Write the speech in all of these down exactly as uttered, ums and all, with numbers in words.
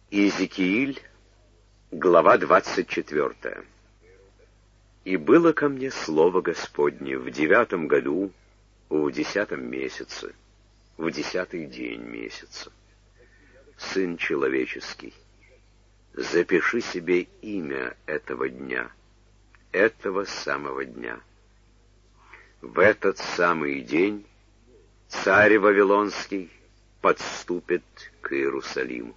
Иезекииль, глава двадцать четвёртая. «И было ко мне слово Господне в девятом году, в десятом месяце, в десятый день месяца. Сын человеческий, запиши себе имя этого дня, этого самого дня. В этот самый день царь Вавилонский подступит к Иерусалиму.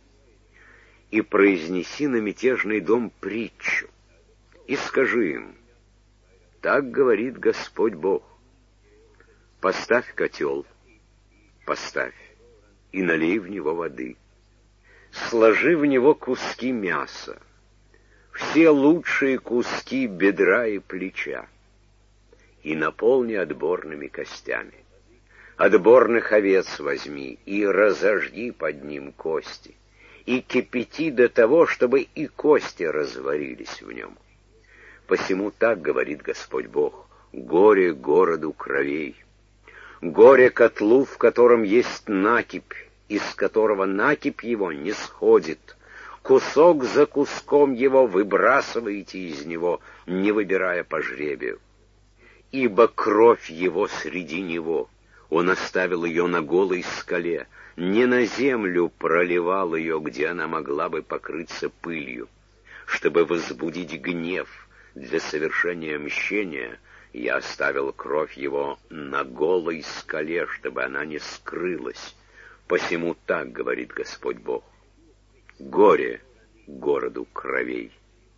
И произнеси на мятежный дом притчу, и скажи им: так говорит Господь Бог. Поставь котел, поставь, и налей в него воды. Сложи в него куски мяса, все лучшие куски бедра и плеча, и наполни отборными костями. Отборных овец возьми и разожги под ним кости, и кипяти до того, чтобы и кости разварились в нем. Посему так говорит Господь Бог: горе городу кровей, горе котлу, в котором есть накипь, из которого накипь его не сходит. Кусок за куском его выбрасываете из него, не выбирая по жребию. Ибо кровь его среди него, он оставил ее на голой скале, не на землю проливал ее, где она могла бы покрыться пылью. Чтобы возбудить гнев для совершения мщения, я оставил кровь его на голой скале, чтобы она не скрылась. Посему так говорит Господь Бог: горе городу кровей.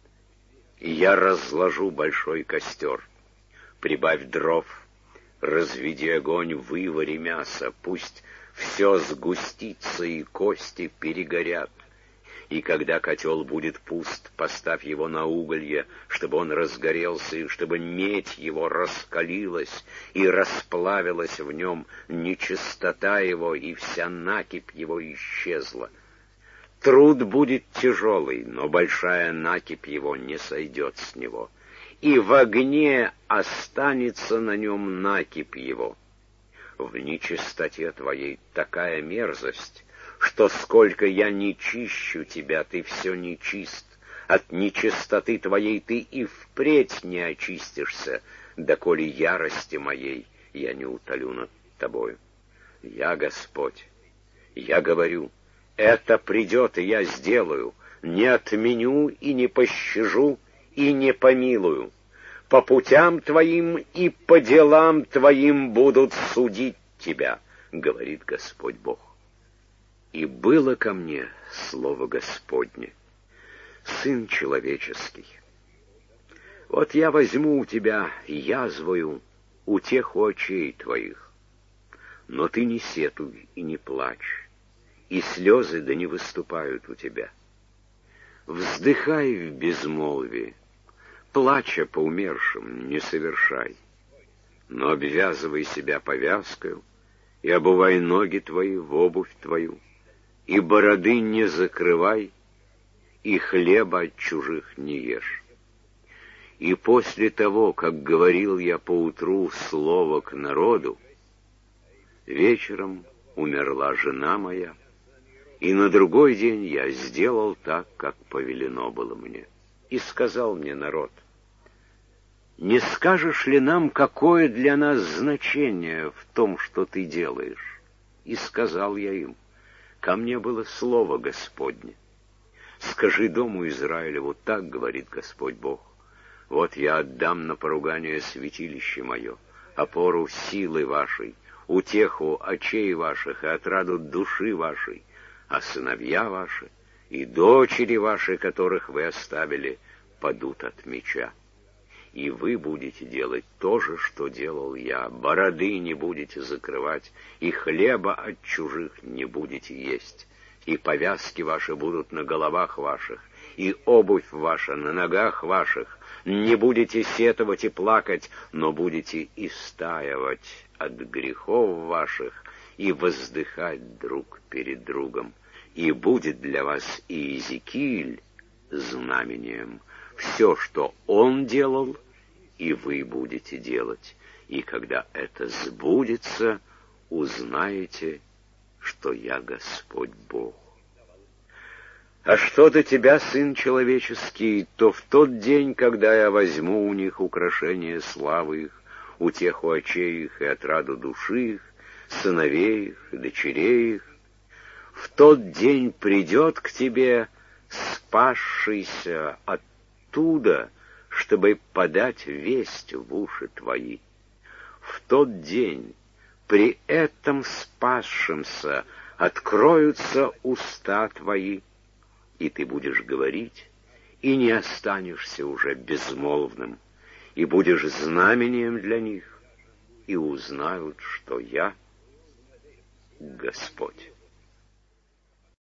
И я разложу большой костер, прибавь дров, разведи огонь, вывари мясо, пусть все сгустится и кости перегорят. И когда котел будет пуст, поставь его на уголье, чтобы он разгорелся, и чтобы медь его раскалилась и расплавилась в нем нечистота его, и вся накипь его исчезла. Труд будет тяжелый, но большая накипь его не сойдет с него, и в огне останется на нем накипь его. В нечистоте твоей такая мерзость, что сколько я не чищу тебя, ты все нечист. От нечистоты твоей ты и впредь не очистишься, доколе ярости моей я не утолю над тобою. Я Господь, я говорю: это придет, и я сделаю, не отменю и не пощажу и не помилую. По путям твоим и по делам твоим будут судить тебя, говорит Господь Бог. И было ко мне слово Господне: сын человеческий, вот я возьму у тебя язвою утеху очей твоих, но ты не сетуй и не плачь, и слезы да не выступают у тебя. Вздыхай в безмолвии, плача по умершим не совершай, но обвязывай себя повязкою и обувай ноги твои в обувь твою, и бороды не закрывай, и хлеба от чужих не ешь. И после того, как говорил я поутру слово к народу, вечером умерла жена моя, и на другой день я сделал так, как повелено было мне. И сказал мне народ: не скажешь ли нам, какое для нас значение в том, что ты делаешь? И сказал я им: ко мне было слово Господне. Скажи дому Израилеву: так говорит Господь Бог: вот я отдам на поругание святилище мое, опору силы вашей, утеху очей ваших и отраду души вашей, а сыновья ваши и дочери ваши, которых вы оставили, падут от меча. И вы будете делать то же, что делал я. Бороды не будете закрывать, и хлеба от чужих не будете есть. И повязки ваши будут на головах ваших, и обувь ваша на ногах ваших. Не будете сетовать и плакать, но будете истаивать от грехов ваших и воздыхать друг перед другом. И будет для вас Иезекииль знамением. Все, что он делал, и вы будете делать. И когда это сбудется, узнаете, что я Господь Бог. А что до тебя, сын человеческий, то в тот день, когда я возьму у них украшение славы их, утеху очей их и отраду души их, сыновей их и дочерей их, в тот день придет к тебе спасшийся оттуда, чтобы подать весть в уши твои. В тот день при этом спасшемся откроются уста твои, и ты будешь говорить, и не останешься уже безмолвным, и будешь знамением для них, и узнают, что я Господь.